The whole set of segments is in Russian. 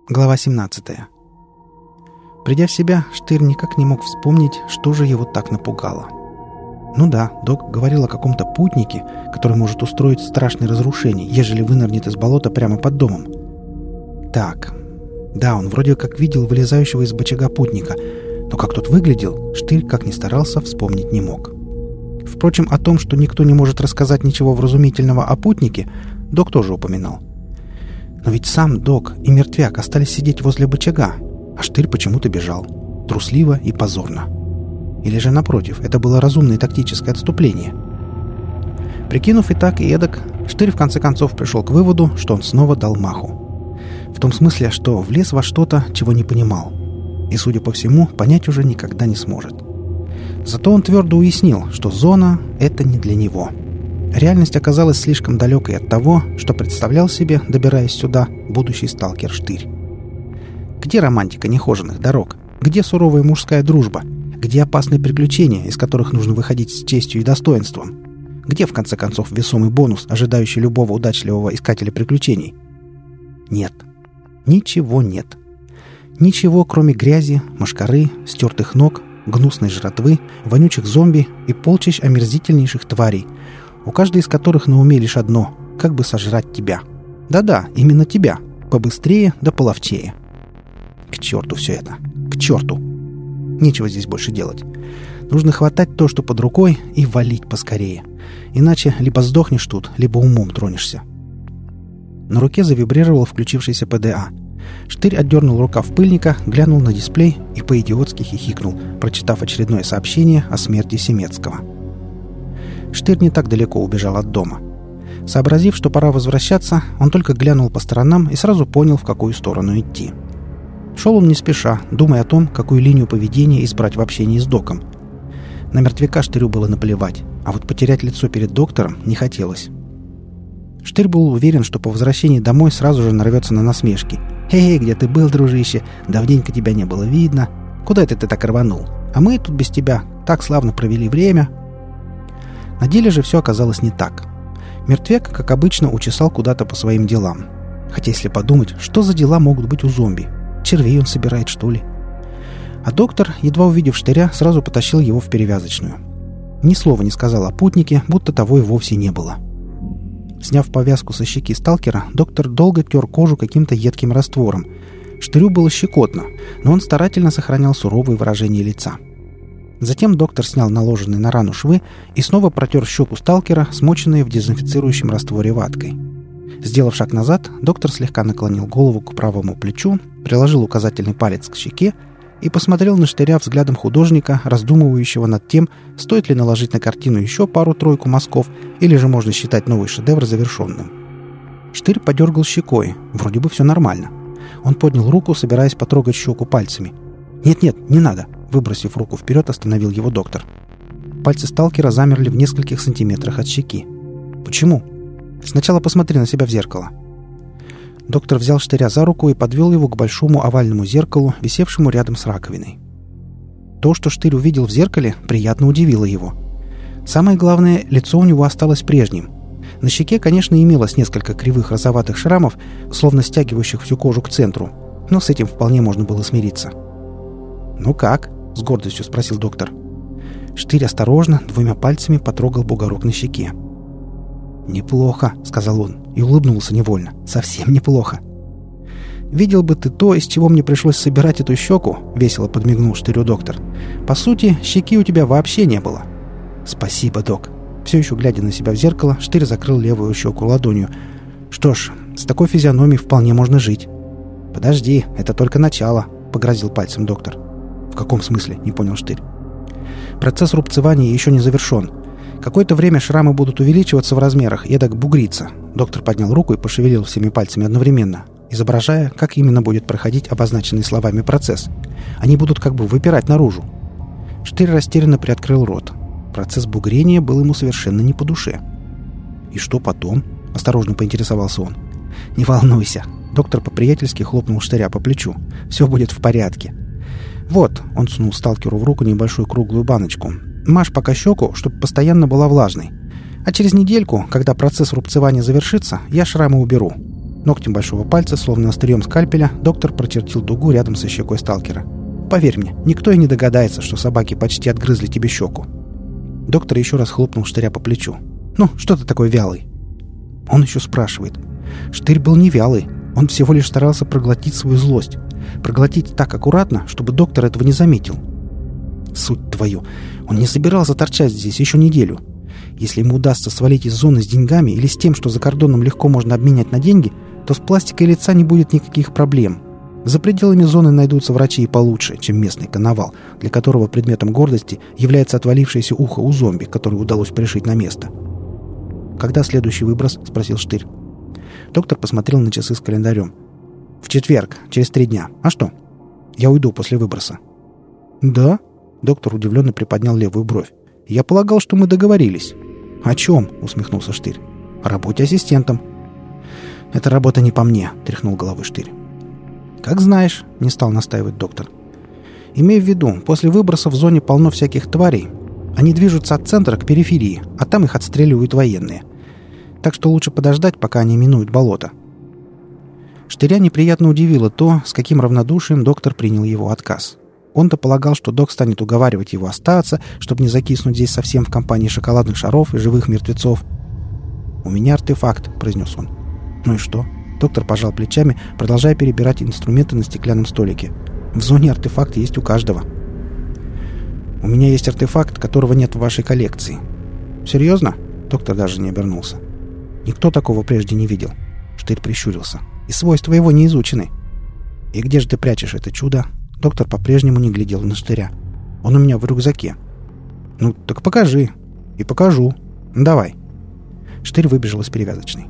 Глава 17. Придя в себя, Штырь никак не мог вспомнить, что же его так напугало. Ну да, док говорил о каком-то путнике, который может устроить страшные разрушения, ежели вынырнет из болота прямо под домом. Так, да, он вроде как видел вылезающего из бочага путника, но как тот выглядел, Штырь, как ни старался, вспомнить не мог. Впрочем, о том, что никто не может рассказать ничего вразумительного о путнике, док тоже упоминал. Но ведь сам док и мертвяк остались сидеть возле бочага, а Штырь почему-то бежал. Трусливо и позорно. Или же, напротив, это было разумное тактическое отступление. Прикинув и так, и эдак, Штырь в конце концов пришел к выводу, что он снова дал маху. В том смысле, что влез во что-то, чего не понимал. И, судя по всему, понять уже никогда не сможет. Зато он твердо уяснил, что зона — это не для него. Реальность оказалась слишком далекой от того, что представлял себе, добираясь сюда, будущий сталкер Штырь. Где романтика нехоженных дорог? Где суровая мужская дружба? Где опасные приключения, из которых нужно выходить с честью и достоинством? Где, в конце концов, весомый бонус, ожидающий любого удачливого искателя приключений? Нет. Ничего нет. Ничего, кроме грязи, мошкары, стертых ног, гнусной жратвы, вонючих зомби и полчищ омерзительнейших тварей, у каждой из которых на уме лишь одно — как бы сожрать тебя. Да-да, именно тебя. Побыстрее да половчее. К черту все это. К черту. Нечего здесь больше делать. Нужно хватать то, что под рукой, и валить поскорее. Иначе либо сдохнешь тут, либо умом тронешься. На руке завибрировал включившийся ПДА. Штырь отдернул рукав пыльника, глянул на дисплей и по-идиотски хихикнул, прочитав очередное сообщение о смерти Семецкого. Штырь не так далеко убежал от дома. Сообразив, что пора возвращаться, он только глянул по сторонам и сразу понял, в какую сторону идти. Шел он не спеша, думая о том, какую линию поведения избрать в общении с доком. На мертвяка Штырю было наплевать, а вот потерять лицо перед доктором не хотелось. Штырь был уверен, что по возвращении домой сразу же нарвется на насмешки. «Эй, где ты был, дружище? Давненько тебя не было видно. Куда это ты так рванул? А мы тут без тебя так славно провели время». На деле же все оказалось не так. Мертвяк, как обычно, учесал куда-то по своим делам. Хотя, если подумать, что за дела могут быть у зомби? Червей он собирает, что ли? А доктор, едва увидев Штыря, сразу потащил его в перевязочную. Ни слова не сказал о путнике, будто того и вовсе не было. Сняв повязку со щеки сталкера, доктор долго тер кожу каким-то едким раствором. Штырю было щекотно, но он старательно сохранял суровые выражения лица. Затем доктор снял наложенные на рану швы и снова протер щеку сталкера, смоченной в дезинфицирующем растворе ваткой. Сделав шаг назад, доктор слегка наклонил голову к правому плечу, приложил указательный палец к щеке и посмотрел на Штыря взглядом художника, раздумывающего над тем, стоит ли наложить на картину еще пару-тройку мазков, или же можно считать новый шедевр завершенным. Штырь подергал щекой. Вроде бы все нормально. Он поднял руку, собираясь потрогать щеку пальцами. «Нет-нет, не надо!» Выбросив руку вперед, остановил его доктор. Пальцы сталкера замерли в нескольких сантиметрах от щеки. «Почему?» «Сначала посмотри на себя в зеркало». Доктор взял Штыря за руку и подвел его к большому овальному зеркалу, висевшему рядом с раковиной. То, что Штырь увидел в зеркале, приятно удивило его. Самое главное, лицо у него осталось прежним. На щеке, конечно, имелось несколько кривых розоватых шрамов, словно стягивающих всю кожу к центру, но с этим вполне можно было смириться. «Ну как?» — с гордостью спросил доктор. Штырь осторожно, двумя пальцами потрогал бугорок на щеке. «Неплохо», — сказал он, и улыбнулся невольно. «Совсем неплохо». «Видел бы ты то, из чего мне пришлось собирать эту щеку», — весело подмигнул Штырю доктор. «По сути, щеки у тебя вообще не было». «Спасибо, док». Все еще глядя на себя в зеркало, Штырь закрыл левую щеку ладонью. «Что ж, с такой физиономией вполне можно жить». «Подожди, это только начало», — погрозил пальцем доктор. «В каком смысле?» — не понял Штырь. «Процесс рубцевания еще не завершен. Какое-то время шрамы будут увеличиваться в размерах и эдак бугриться». Доктор поднял руку и пошевелил всеми пальцами одновременно, изображая, как именно будет проходить обозначенный словами процесс. Они будут как бы выпирать наружу. Штырь растерянно приоткрыл рот. Процесс бугрения был ему совершенно не по душе. «И что потом?» — осторожно поинтересовался он. «Не волнуйся». Доктор по-приятельски хлопнул Штыря по плечу. «Все будет в порядке». «Вот», — он сунул сталкеру в руку небольшую круглую баночку. «Мажь пока щеку, чтобы постоянно была влажной. А через недельку, когда процесс рубцевания завершится, я шрамы уберу. Ногтем большого пальца, словно острием скальпеля, доктор прочертил дугу рядом со щекой сталкера. «Поверь мне, никто и не догадается, что собаки почти отгрызли тебе щеку». Доктор еще раз хлопнул Штыря по плечу. «Ну, что ты такой вялый?» Он еще спрашивает. Штырь был не вялый. Он всего лишь старался проглотить свою злость. Проглотить так аккуратно, чтобы доктор этого не заметил. Суть твою. Он не собирался торчать здесь еще неделю. Если ему удастся свалить из зоны с деньгами или с тем, что за кордоном легко можно обменять на деньги, то с пластикой лица не будет никаких проблем. За пределами зоны найдутся врачи и получше, чем местный коновал, для которого предметом гордости является отвалившееся ухо у зомби, которое удалось пришить на место. «Когда следующий выброс?» — спросил Штырь. Доктор посмотрел на часы с календарем. «В четверг, через 3 дня. А что? Я уйду после выброса». «Да?» — доктор удивленно приподнял левую бровь. «Я полагал, что мы договорились». «О чем?» — усмехнулся Штырь. «О работе ассистентом». «Эта работа не по мне», — тряхнул головой Штырь. «Как знаешь», — не стал настаивать доктор. «Имей в виду, после выброса в зоне полно всяких тварей. Они движутся от центра к периферии, а там их отстреливают военные. Так что лучше подождать, пока они минуют болото». Штыря неприятно удивило то, с каким равнодушием доктор принял его отказ. Он-то полагал, что док станет уговаривать его остаться, чтобы не закиснуть здесь совсем в компании шоколадных шаров и живых мертвецов. «У меня артефакт», — произнес он. «Ну и что?» Доктор пожал плечами, продолжая перебирать инструменты на стеклянном столике. «В зоне артефакт есть у каждого». «У меня есть артефакт, которого нет в вашей коллекции». «Серьезно?» Доктор даже не обернулся. «Никто такого прежде не видел». Штырь прищурился. «И свойства его не изучены». «И где же ты прячешь это чудо?» Доктор по-прежнему не глядел на Штыря. «Он у меня в рюкзаке». «Ну, так покажи». «И покажу. Давай». Штырь выбежал из перевязочной.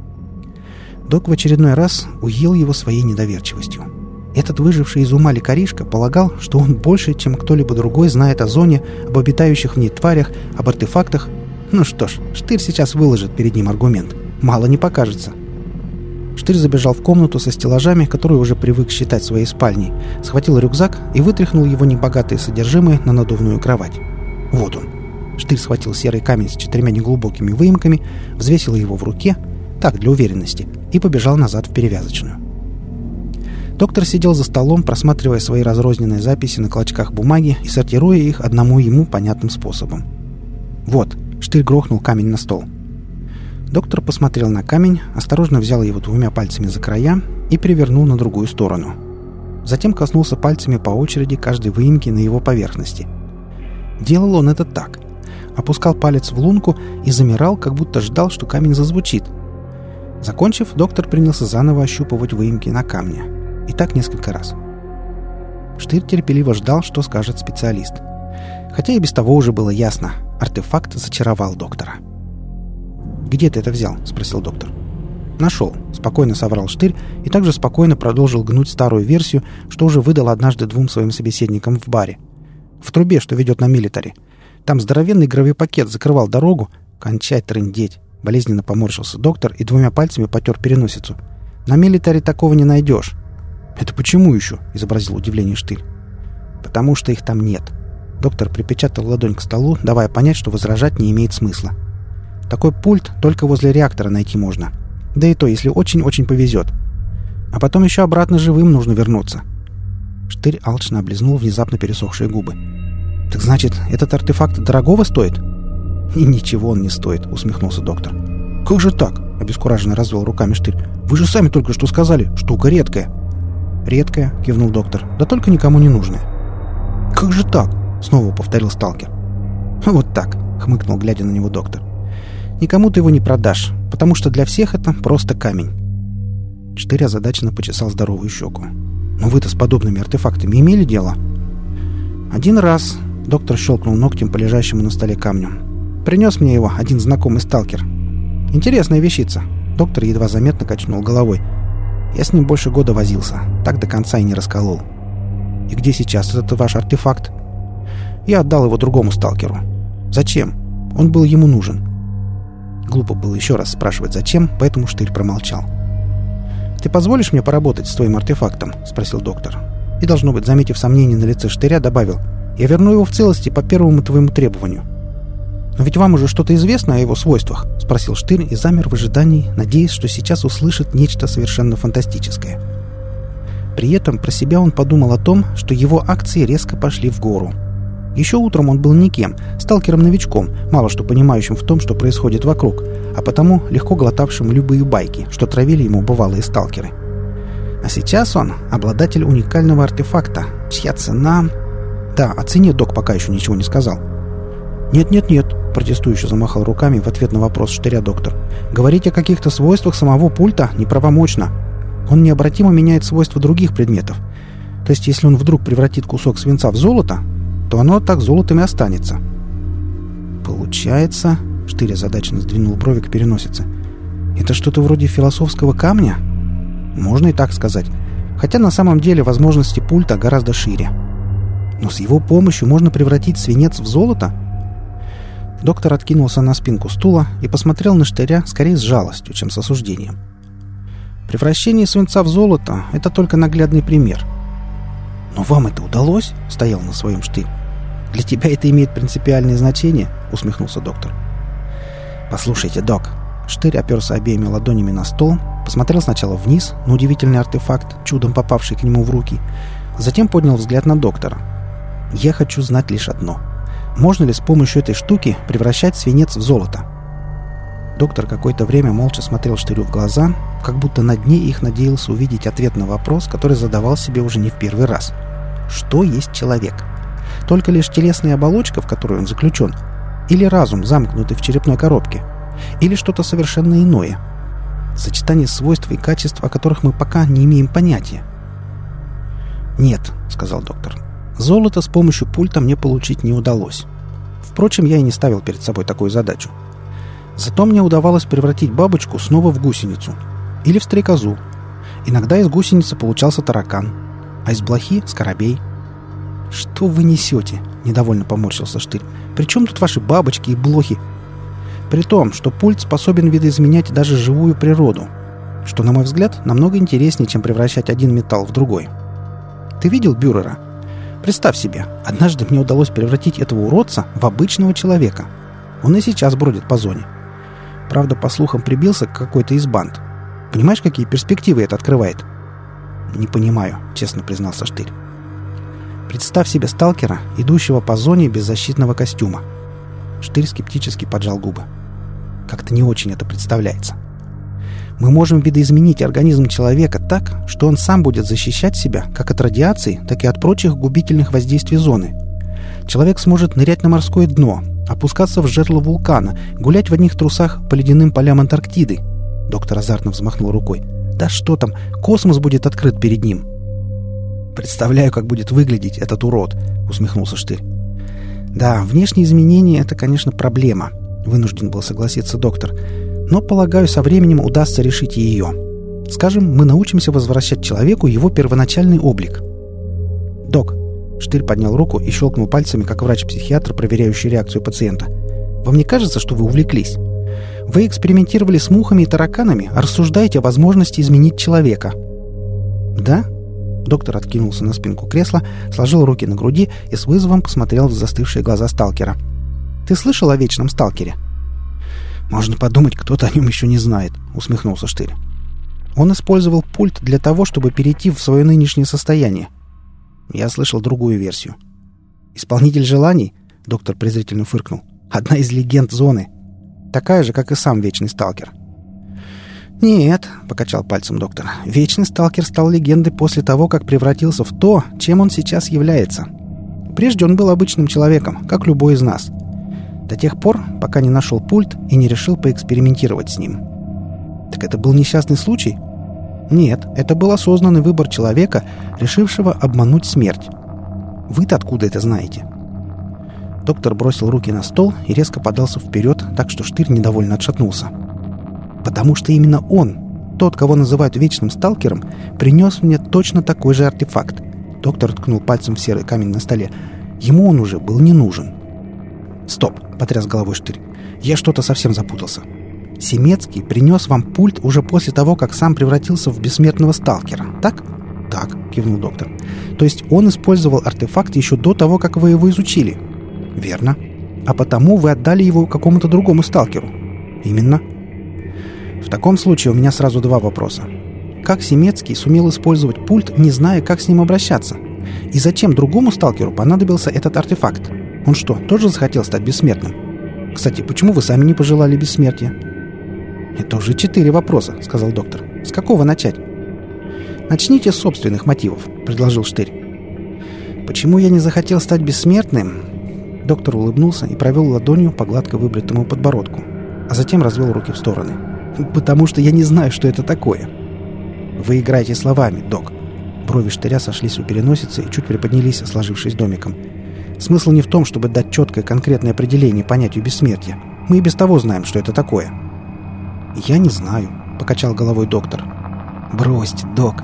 Док в очередной раз уел его своей недоверчивостью. Этот выживший из ума лекаришка полагал, что он больше, чем кто-либо другой, знает о зоне, об обитающих в ней тварях, об артефактах. Ну что ж, Штырь сейчас выложит перед ним аргумент. Мало не покажется. Штырь забежал в комнату со стеллажами, которую уже привык считать своей спальней, схватил рюкзак и вытряхнул его небогатое содержимое на надувную кровать. Вот он. Штырь схватил серый камень с 4 неглубокими выемками, взвесил его в руке, так, для уверенности, и побежал назад в перевязочную. Доктор сидел за столом, просматривая свои разрозненные записи на клочках бумаги и сортируя их одному ему понятным способом. «Вот», — Штырь грохнул камень на стол. Доктор посмотрел на камень, осторожно взял его 2 пальцами за края и перевернул на другую сторону. Затем коснулся пальцами по очереди каждой выемки на его поверхности. Делал он это так. Опускал палец в лунку и замирал, как будто ждал, что камень зазвучит. Закончив, доктор принялся заново ощупывать выемки на камне. И так несколько раз. Штырь терпеливо ждал, что скажет специалист. Хотя и без того уже было ясно. Артефакт зачаровал доктора. «Где ты это взял?» — спросил доктор. «Нашел», — спокойно соврал Штырь и также спокойно продолжил гнуть старую версию, что уже выдал однажды 2 своим собеседникам в баре. «В трубе, что ведет на милитари. Там здоровенный гравипакет закрывал дорогу. Кончай трындеть!» Болезненно поморщился доктор и 2 пальцами потер переносицу. «На милитаре такого не найдешь». «Это почему еще?» — изобразил удивление Штырь. «Потому что их там нет». Доктор припечатал ладонь к столу, давая понять, что возражать не имеет смысла. «Такой пульт только возле реактора найти можно. Да и то, если очень-очень повезет. А потом еще обратно живым нужно вернуться». Штырь алчно облизнул внезапно пересохшие губы. «Так значит, этот артефакт дорогого стоит?» «И ничего он не стоит», — усмехнулся доктор. «Как же так?» — обескураженно развел руками Штырь. «Вы же сами только что сказали, штука редкая». «Редкая», — кивнул доктор, — «да только никому не нужная». «Как же так?» — снова повторил сталкер. «Вот так», — хмыкнул, глядя на него доктор. «Никому ты его не продашь, потому что для всех это просто камень». Штырь озадаченно почесал здоровую щеку. «Но вы-то с подобными артефактами имели дело?» «Один раз», — доктор щелкнул ногтем по лежащему на столе камню. «Принес мне его один знакомый сталкер. Интересная вещица». Доктор едва заметно качнул головой. «Я с ним больше года возился, так до конца и не расколол». «И где сейчас этот ваш артефакт?» «Я отдал его другому сталкеру». «Зачем? Он был ему нужен». Глупо было еще раз спрашивать «зачем», поэтому Штырь промолчал. «Ты позволишь мне поработать с твоим артефактом?» — спросил доктор. И, должно быть, заметив сомнение на лице Штыря, добавил: «Я верну его в целости по первому твоему требованию». «Но ведь вам уже что-то известно о его свойствах?» — спросил Штырь и замер в ожидании, надеясь, что сейчас услышит нечто совершенно фантастическое. При этом про себя он подумал о том, что его акции резко пошли в гору. Еще утром он был никем, сталкером-новичком, мало что понимающим в том, что происходит вокруг, а потому легко глотавшим любые байки, что травили ему бывалые сталкеры. А сейчас он обладатель уникального артефакта, чья цена... Да, о цене док пока еще ничего не сказал. «Нет», — протестующе замахал руками в ответ на вопрос Штыря доктор. «Говорить о каких-то свойствах самого пульта неправомочно. Он необратимо меняет свойства других предметов. То есть, если он вдруг превратит кусок свинца в золото, то оно так золотом и останется». «Получается...» — Штырь озадаченно сдвинул брови к переносице. «Это что-то вроде философского камня?» «Можно и так сказать. Хотя на самом деле возможности пульта гораздо шире. Но с его помощью можно превратить свинец в золото?» Доктор откинулся на спинку стула и посмотрел на Штыря скорее с жалостью, чем с осуждением. «Превращение свинца в золото — это только наглядный пример». «Но вам это удалось?» — стоял на своем Штырь. «Для тебя это имеет принципиальное значение?» — усмехнулся доктор. «Послушайте, док». Штырь оперся обеими ладонями на стол, посмотрел сначала вниз на удивительный артефакт, чудом попавший к нему в руки, затем поднял взгляд на доктора. «Я хочу знать лишь одно. Можно ли с помощью этой штуки превращать свинец в золото?» Доктор какое-то время молча смотрел Штырю в глаза, как будто на дне их надеялся увидеть ответ на вопрос, который задавал себе уже не в первый раз. Что есть человек? Только лишь телесная оболочка, в которой он заключен? Или разум, замкнутый в черепной коробке? Или что-то совершенно иное? Сочетание свойств и качеств, о которых мы пока не имеем понятия. «Нет», — сказал доктор. «Золото с помощью пульта мне получить не удалось. Впрочем, я и не ставил перед собой такую задачу. Зато мне удавалось превратить бабочку снова в гусеницу. Или в стрекозу. Иногда из гусеницы получался таракан, а из блохи — скоробей». «Что вы несете?» — недовольно поморщился Штырь. «При чем тут ваши бабочки и блохи?» «При том, что пульт способен видоизменять даже живую природу, что, на мой взгляд, намного интереснее, чем превращать один металл в другой. Ты видел Бюрера? Представь себе, однажды мне удалось превратить этого уродца в обычного человека. Он и сейчас бродит по зоне. Правда, по слухам, прибился к какой-то из банд. Понимаешь, какие перспективы это открывает?» «Не понимаю», — честно признался Штырь. «Представь себе сталкера, идущего по зоне без защитного костюма». Штырь скептически поджал губы. «Как-то не очень это представляется. Мы можем видоизменить организм человека так, что он сам будет защищать себя как от радиации, так и от прочих губительных воздействий зоны. Человек сможет нырять на морское дно, опускаться в жерло вулкана, гулять в одних трусах по ледяным полям Антарктиды». Доктор азартно взмахнул рукой. «Да что там, космос будет открыт перед ним». «Представляю, как будет выглядеть этот урод», — усмехнулся Штырь. «Да, внешние изменения — это, конечно, проблема», — вынужден был согласиться доктор. «Но, полагаю, со временем удастся решить и ее. Скажем, мы научимся возвращать человеку его первоначальный облик». «Док», — Штырь поднял руку и щелкнул пальцами, как врач-психиатр, проверяющий реакцию пациента. «Вам не кажется, что вы увлеклись? Вы экспериментировали с мухами и тараканами, а рассуждаете о возможности изменить человека». «Да?» Доктор откинулся на спинку кресла, сложил руки на груди и с вызовом посмотрел в застывшие глаза сталкера. «Ты слышал о вечном сталкере?» «Можно подумать, кто-то о нем еще не знает», — усмехнулся Штырь. «Он использовал пульт для того, чтобы перейти в свое нынешнее состояние». Я слышал другую версию. «Исполнитель желаний?» — доктор презрительно фыркнул. «Одна из легенд зоны. Такая же, как и сам вечный сталкер». «Нет», — покачал пальцем доктор, — «вечный сталкер стал легендой после того, как превратился в то, чем он сейчас является. Прежде он был обычным человеком, как любой из нас. До тех пор, пока не нашел пульт и не решил поэкспериментировать с ним». «Так это был несчастный случай?» «Нет, это был осознанный выбор человека, решившего обмануть смерть. Вы-то откуда это знаете?» Доктор бросил руки на стол и резко подался вперед, так что Штырь недовольно отшатнулся. «Потому что именно он, тот, кого называют вечным сталкером, принес мне точно такой же артефакт». Доктор ткнул пальцем в серый камень на столе. «Ему он уже был не нужен». «Стоп!» — потряс головой Штырь. «Я что-то совсем запутался. Семецкий принес вам пульт уже после того, как сам превратился в бессмертного сталкера, так?» «Так», — кивнул доктор. «То есть он использовал артефакт еще до того, как вы его изучили?» «Верно. а потому вы отдали его какому-то другому сталкеру. Именно. В таком случае у меня сразу два вопроса. Как Семецкий сумел использовать пульт, не зная, как с ним обращаться? И зачем другому сталкеру понадобился этот артефакт? Он что, тоже захотел стать бессмертным? Кстати, почему вы сами не пожелали бессмертия? Это уже 4 вопроса, сказал доктор. С какого начать? Начните с собственных мотивов, предложил Штырь. Почему я не захотел стать бессмертным? Доктор улыбнулся и провел ладонью по гладко выбритому подбородку, а затем развел руки в стороны. Потому что я не знаю, что это такое. Вы играете словами, док. Брови Штыря сошлись у переносицы и чуть приподнялись, сложившись домиком. Смысл не в том, чтобы дать четкое конкретное определение понятию бессмертия. Мы и без того знаем, что это такое. «Я не знаю», — покачал головой доктор. «Бросьте, док.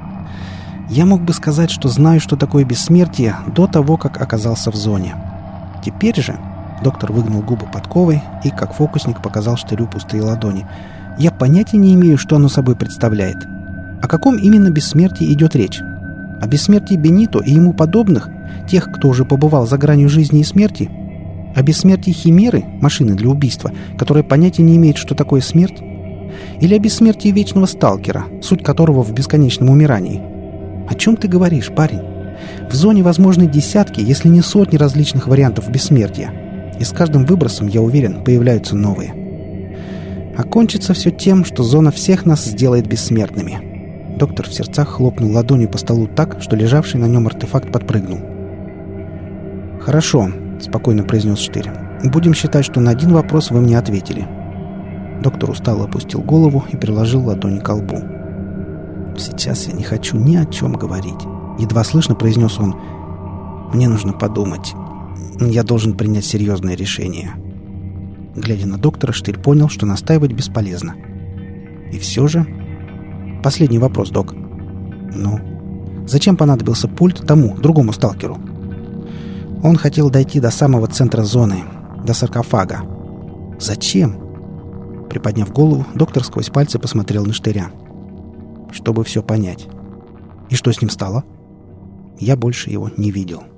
Я мог бы сказать, что знаю, что такое бессмертие, до того, как оказался в зоне. Теперь же...» — доктор выгнул губы подковой и, как фокусник, показал Штырю пустые ладони. «Я понятия не имею, что оно собой представляет. О каком именно бессмертии идет речь? О бессмертии Бенито и ему подобных, тех, кто уже побывал за гранью жизни и смерти? О бессмертии Химеры, машины для убийства, которая понятия не имеет, что такое смерть? Или о бессмертии вечного сталкера, суть которого в бесконечном умирании? О чем ты говоришь, парень? В зоне возможны десятки, если не сотни различных вариантов бессмертия. И с каждым выбросом, я уверен, появляются новые. А кончится все тем, что зона всех нас сделает бессмертными». Доктор в сердцах хлопнул ладонью по столу так, что лежавший на нем артефакт подпрыгнул. «Хорошо», — спокойно произнес Штырь. «Будем считать, что на один вопрос вы мне ответили». Доктор устало опустил голову и приложил ладони к лбу. «Сейчас я не хочу ни о чем говорить», — едва слышно произнес он. «Мне нужно подумать. Я должен принять серьезное решение». Глядя на доктора, Штырь понял, что настаивать бесполезно. И все же... Последний вопрос, док. Ну? Зачем понадобился пульт тому, другому сталкеру? Он хотел дойти до самого центра зоны, до саркофага. Зачем? Приподняв голову, доктор сквозь пальцы посмотрел на Штыря. Чтобы все понять. И что с ним стало? Я больше его не видел.